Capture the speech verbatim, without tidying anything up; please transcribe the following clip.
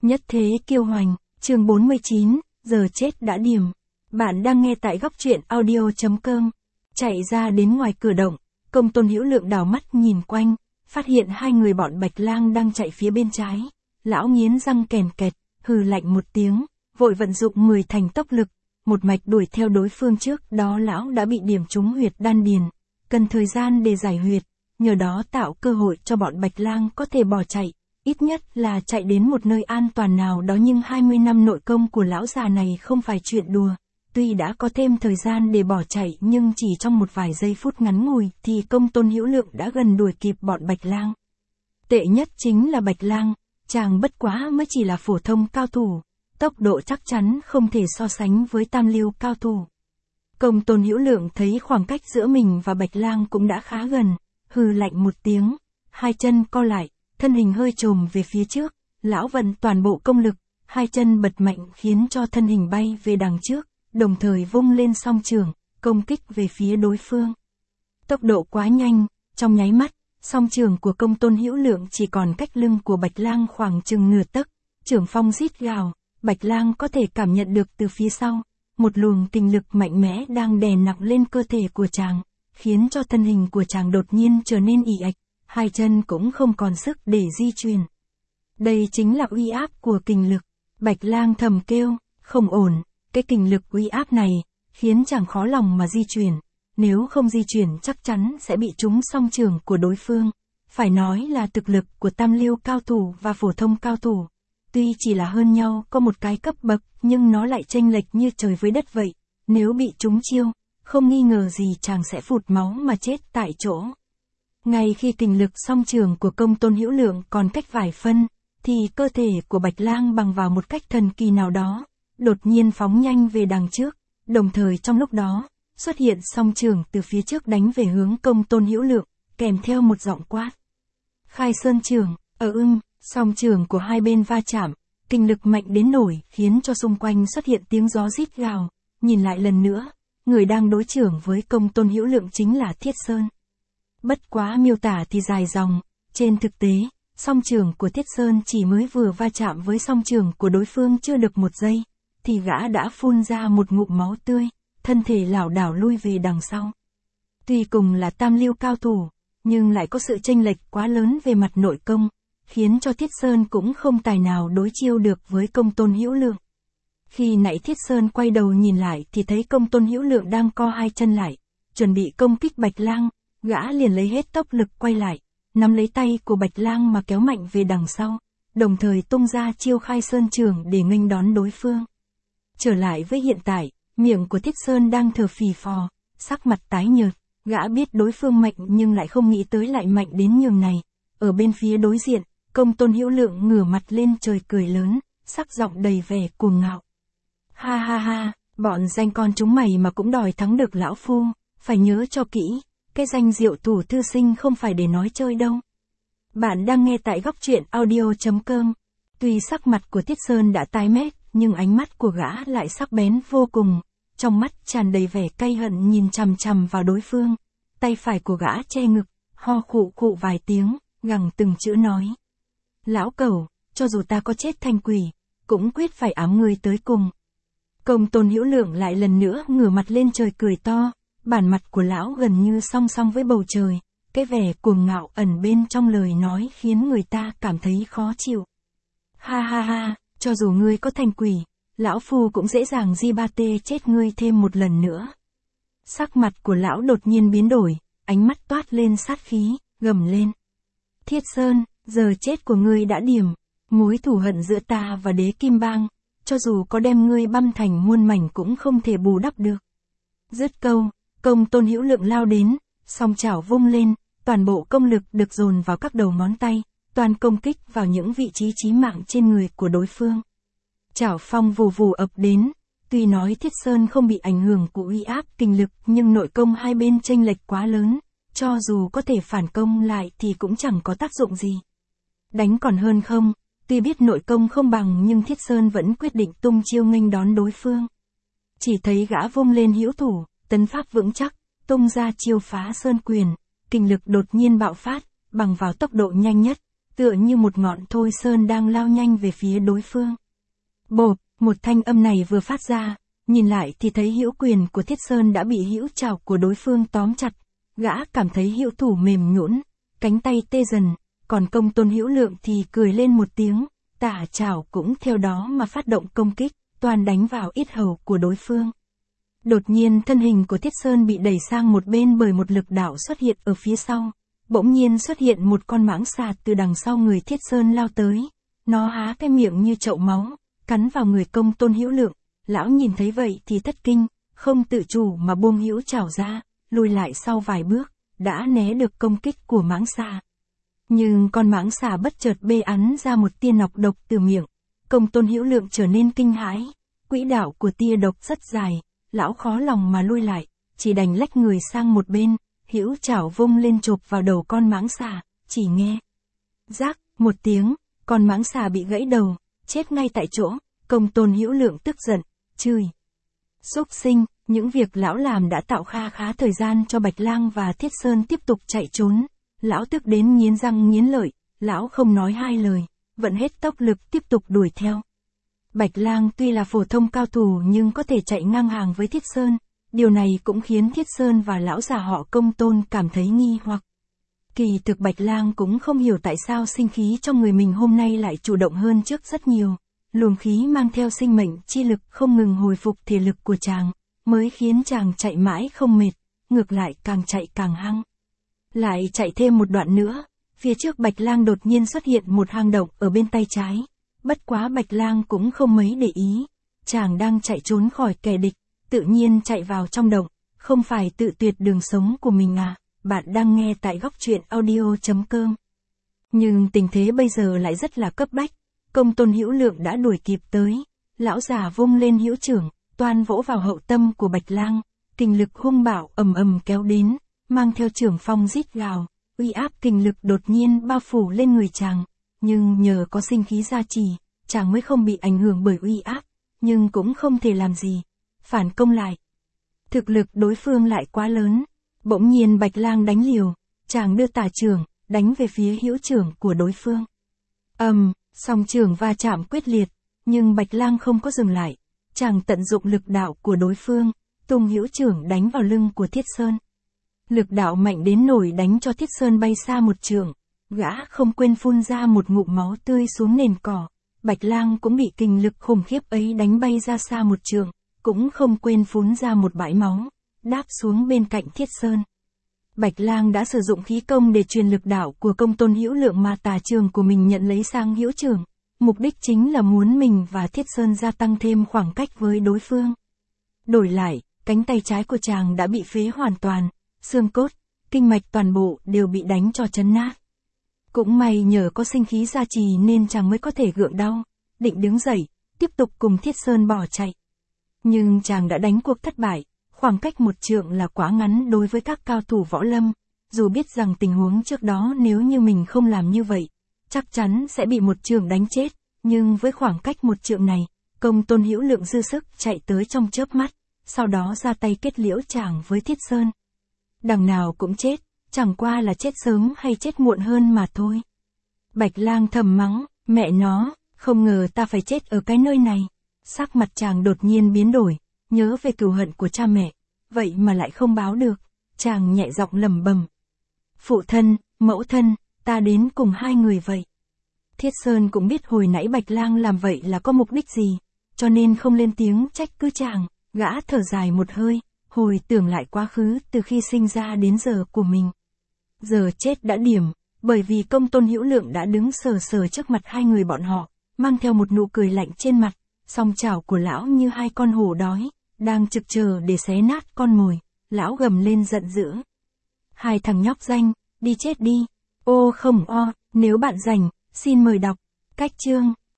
Nhất thế kiêu hoành, chương bốn mươi chín, giờ chết đã điểm. Bạn đang nghe tại góc truyện audio chấm com. Chạy ra đến ngoài cửa động, Công Tôn Hữu Lượng đảo mắt nhìn quanh, phát hiện hai người bọn Bạch Lang đang chạy phía bên trái. Lão nghiến răng kèn kẹt, hừ lạnh một tiếng, vội vận dụng mười thành tốc lực, một mạch đuổi theo đối phương. Trước đó lão đã bị điểm trúng huyệt đan điền, cần thời gian để giải huyệt, nhờ đó tạo cơ hội cho bọn Bạch Lang có thể bỏ chạy, ít nhất là chạy đến một nơi an toàn nào đó. Nhưng hai mươi năm nội công của lão già này không phải chuyện đùa. Tuy đã có thêm thời gian để bỏ chạy nhưng chỉ trong một vài giây phút ngắn ngủi thì Công Tôn Hữu Lượng đã gần đuổi kịp bọn Bạch Lang. Tệ nhất chính là Bạch Lang, chàng bất quá mới chỉ là phổ thông cao thủ, tốc độ chắc chắn không thể so sánh với tam lưu cao thủ. Công Tôn Hữu Lượng thấy khoảng cách giữa mình và Bạch Lang cũng đã khá gần, hừ lạnh một tiếng, hai chân co lại, thân hình hơi chồm về phía trước, lão vận toàn bộ công lực, hai chân bật mạnh khiến cho thân hình bay về đằng trước, đồng thời vung lên song chưởng, công kích về phía đối phương. Tốc độ quá nhanh, trong nháy mắt, song chưởng của Công Tôn Hữu Lượng chỉ còn cách lưng của Bạch Lang khoảng chừng nửa tấc, chưởng phong rít gào, Bạch Lang có thể cảm nhận được từ phía sau, một luồng kinh lực mạnh mẽ đang đè nặng lên cơ thể của chàng, khiến cho thân hình của chàng đột nhiên trở nên ì ạch, hai chân cũng không còn sức để di chuyển. Đây chính là uy áp của kình lực. Bạch Lang thầm kêu, không ổn, cái kình lực uy áp này khiến chàng khó lòng mà di chuyển, nếu không di chuyển chắc chắn sẽ bị trúng song chưởng của đối phương. Phải nói là thực lực của tam lưu cao thủ và phổ thông cao thủ, tuy chỉ là hơn nhau có một cái cấp bậc nhưng nó lại chênh lệch như trời với đất vậy. Nếu bị trúng chiêu, không nghi ngờ gì chàng sẽ phụt máu mà chết tại chỗ. Ngay khi kình lực song chưởng của Công Tôn Hữu Lượng còn cách vài phân, thì cơ thể của Bạch Lang bằng vào một cách thần kỳ nào đó, đột nhiên phóng nhanh về đằng trước, đồng thời trong lúc đó, xuất hiện song chưởng từ phía trước đánh về hướng Công Tôn Hữu Lượng, kèm theo một giọng quát. Khai Sơn chưởng, ở ưng, song chưởng của hai bên va chạm, kình lực mạnh đến nổi khiến cho xung quanh xuất hiện tiếng gió rít gào. Nhìn lại lần nữa, người đang đối chưởng với Công Tôn Hữu Lượng chính là Thiết Sơn. Bất quá miêu tả thì dài dòng, trên thực tế, song chưởng của Thiết Sơn chỉ mới vừa va chạm với song chưởng của đối phương chưa được một giây, thì gã đã phun ra một ngụm máu tươi, thân thể lảo đảo lui về đằng sau. Tuy cùng là tam lưu cao thủ, nhưng lại có sự chênh lệch quá lớn về mặt nội công, khiến cho Thiết Sơn cũng không tài nào đối chiêu được với Công Tôn Hữu Lượng. Khi nãy Thiết Sơn quay đầu nhìn lại thì thấy Công Tôn Hữu Lượng đang co hai chân lại, chuẩn bị công kích Bạch Lang, gã liền lấy hết tốc lực quay lại, nắm lấy tay của Bạch Lang mà kéo mạnh về đằng sau, đồng thời tung ra chiêu Khai Sơn chưởng để nghênh đón đối phương. Trở lại với hiện tại, miệng của Thiết Sơn đang thở phì phò, sắc mặt tái nhợt, gã biết đối phương mạnh nhưng lại không nghĩ tới lại mạnh đến nhường này. Ở bên phía đối diện, Công Tôn Hữu Lượng ngửa mặt lên trời cười lớn, sắc giọng đầy vẻ cuồng ngạo. Ha ha ha, bọn danh con chúng mày mà cũng đòi thắng được lão phu, phải nhớ cho kỹ, cái danh Diệu Thủ thư sinh không phải để nói chơi đâu. Bạn đang nghe tại góc truyện audio chấm com. Tuy sắc mặt của Thiết Sơn đã tái mét, nhưng ánh mắt của gã lại sắc bén vô cùng, trong mắt tràn đầy vẻ cay hận nhìn chằm chằm vào đối phương. Tay phải của gã che ngực, ho khụ khụ vài tiếng, gằn từng chữ nói. Lão cẩu, cho dù ta có chết thành quỷ, cũng quyết phải ám ngươi tới cùng. Công Tôn Hữu Lượng lại lần nữa ngửa mặt lên trời cười to, bản mặt của lão gần như song song với bầu trời, cái vẻ cuồng ngạo ẩn bên trong lời nói khiến người ta cảm thấy khó chịu. Ha ha ha, cho dù ngươi có thành quỷ, lão phu cũng dễ dàng di ba tê chết ngươi thêm một lần nữa. Sắc mặt của lão đột nhiên biến đổi, ánh mắt toát lên sát khí, gầm lên. Thiết Sơn, giờ chết của ngươi đã điểm, mối thù hận giữa ta và Đế Kim Bang, cho dù có đem ngươi băm thành muôn mảnh cũng không thể bù đắp được. Dứt câu, Công Tôn Hữu Lượng lao đến, song chảo vung lên, toàn bộ công lực được dồn vào các đầu ngón tay, toàn công kích vào những vị trí chí mạng trên người của đối phương. Chảo phong vù vù ập đến, tuy nói Thiết Sơn không bị ảnh hưởng của uy áp kình lực nhưng nội công hai bên chênh lệch quá lớn, cho dù có thể phản công lại thì cũng chẳng có tác dụng gì. Đánh còn hơn không, tuy biết nội công không bằng nhưng Thiết Sơn vẫn quyết định tung chiêu nghênh đón đối phương. Chỉ thấy gã vung lên hữu thủ, tấn pháp vững chắc, tung ra chiêu Phá Sơn quyền, kình lực đột nhiên bạo phát, bằng vào tốc độ nhanh nhất, tựa như một ngọn thôi sơn đang lao nhanh về phía đối phương. Bộp, một thanh âm này vừa phát ra, nhìn lại thì thấy hữu quyền của Thiết Sơn đã bị hữu trảo của đối phương tóm chặt, gã cảm thấy hữu thủ mềm nhũn, cánh tay tê dần, còn Công Tôn Hữu Lượng thì cười lên một tiếng, tả trảo cũng theo đó mà phát động công kích, toàn đánh vào yết hầu của đối phương. Đột nhiên thân hình của Thiết Sơn bị đẩy sang một bên bởi một lực đạo xuất hiện ở phía sau. Bỗng nhiên xuất hiện một con mãng xà từ đằng sau người Thiết Sơn lao tới. Nó há cái miệng như chậu máu, cắn vào người Công Tôn Hữu Lượng. Lão nhìn thấy vậy thì thất kinh, không tự chủ mà buông hữu trảo ra, lùi lại sau vài bước, đã né được công kích của mãng xà. Nhưng con mãng xà bất chợt bê ắn ra một tia nọc độc từ miệng. Công Tôn Hữu Lượng trở nên kinh hãi. Quỹ đạo của tia độc rất dài, lão khó lòng mà lui lại, chỉ đành lách người sang một bên, hữu trảo vung lên chộp vào đầu con mãng xà, chỉ nghe rác một tiếng, con mãng xà bị gãy đầu, chết ngay tại chỗ. Công Tôn Hữu Lượng tức giận, chửi: "Súc sinh!" Những việc lão làm đã tạo kha khá thời gian cho Bạch Lang và Thiết Sơn tiếp tục chạy trốn. Lão tức đến nghiến răng nghiến lợi, lão không nói hai lời, vận hết tốc lực tiếp tục đuổi theo. Bạch Lang tuy là phổ thông cao thủ nhưng có thể chạy ngang hàng với Thiết Sơn, điều này cũng khiến Thiết Sơn và lão già họ Công Tôn cảm thấy nghi hoặc. Kỳ thực Bạch Lang cũng không hiểu tại sao sinh khí trong người mình hôm nay lại chủ động hơn trước rất nhiều. Luồng khí mang theo sinh mệnh chi lực không ngừng hồi phục thể lực của chàng, mới khiến chàng chạy mãi không mệt, ngược lại càng chạy càng hăng. Lại chạy thêm một đoạn nữa, phía trước Bạch Lang đột nhiên xuất hiện một hang động ở bên tay trái. Bất quá Bạch Lang cũng không mấy để ý, chàng đang chạy trốn khỏi kẻ địch, tự nhiên chạy vào trong động, không phải tự tuyệt đường sống của mình à? Bạn đang nghe tại góc truyện audio chấm com. Nhưng tình thế bây giờ lại rất là cấp bách, Công Tôn Hữu Lượng đã đuổi kịp tới, lão già vung lên hữu chưởng, toan vỗ vào hậu tâm của Bạch Lang, kình lực hung bạo ầm ầm kéo đến, mang theo chưởng phong rít gào, uy áp kình lực đột nhiên bao phủ lên người chàng, nhưng nhờ có sinh khí gia trì, chàng mới không bị ảnh hưởng bởi uy áp, nhưng cũng không thể làm gì, phản công lại. Thực lực đối phương lại quá lớn, bỗng nhiên Bạch Lang đánh liều, chàng đưa tả chưởng, đánh về phía hữu chưởng của đối phương. Ầm, um, song chưởng va chạm quyết liệt, nhưng Bạch Lang không có dừng lại, chàng tận dụng lực đạo của đối phương, tung hữu chưởng đánh vào lưng của Thiết Sơn. Lực đạo mạnh đến nổi đánh cho Thiết Sơn bay xa một trượng, gã không quên phun ra một ngụm máu tươi xuống nền cỏ. Bạch Lang cũng bị kình lực khủng khiếp ấy đánh bay ra xa một trượng, cũng không quên phun ra một bãi máu, đáp xuống bên cạnh Thiết Sơn. Bạch Lang đã sử dụng khí công để truyền lực đạo của Công Tôn Hữu Lượng mà tà trường của mình nhận lấy sang hữu trường, mục đích chính là muốn mình và Thiết Sơn gia tăng thêm khoảng cách với đối phương. Đổi lại, cánh tay trái của chàng đã bị phế hoàn toàn, xương cốt, kinh mạch toàn bộ đều bị đánh cho chấn nát. Cũng may nhờ có sinh khí gia trì nên chàng mới có thể gượng đau, định đứng dậy, tiếp tục cùng Thiết Sơn bỏ chạy. Nhưng chàng đã đánh cuộc thất bại, khoảng cách một trượng là quá ngắn đối với các cao thủ võ lâm, dù biết rằng tình huống trước đó nếu như mình không làm như vậy, chắc chắn sẽ bị một trượng đánh chết, nhưng với khoảng cách một trượng này, Công Tôn Hữu Lượng dư sức chạy tới trong chớp mắt, sau đó ra tay kết liễu chàng với Thiết Sơn. Đằng nào cũng chết, chẳng qua là chết sớm hay chết muộn hơn mà thôi. Bạch Lang thầm mắng, mẹ nó, không ngờ ta phải chết ở cái nơi này. Sắc mặt chàng đột nhiên biến đổi, nhớ về cừu hận của cha mẹ, vậy mà lại không báo được, chàng nhẹ giọng lẩm bẩm. Phụ thân, mẫu thân, ta đến cùng hai người vậy. Thiết Sơn cũng biết hồi nãy Bạch Lang làm vậy là có mục đích gì, cho nên không lên tiếng trách cứ chàng, gã thở dài một hơi, hồi tưởng lại quá khứ từ khi sinh ra đến giờ của mình. Giờ chết đã điểm, bởi vì Công Tôn Hữu Lượng đã đứng sờ sờ trước mặt hai người bọn họ, mang theo một nụ cười lạnh trên mặt, song chảo của lão như hai con hổ đói, đang trực chờ để xé nát con mồi, lão gầm lên giận dữ. Hai thằng nhóc danh, đi chết đi, ô không o, nếu bạn rảnh, xin mời đọc, cách chương.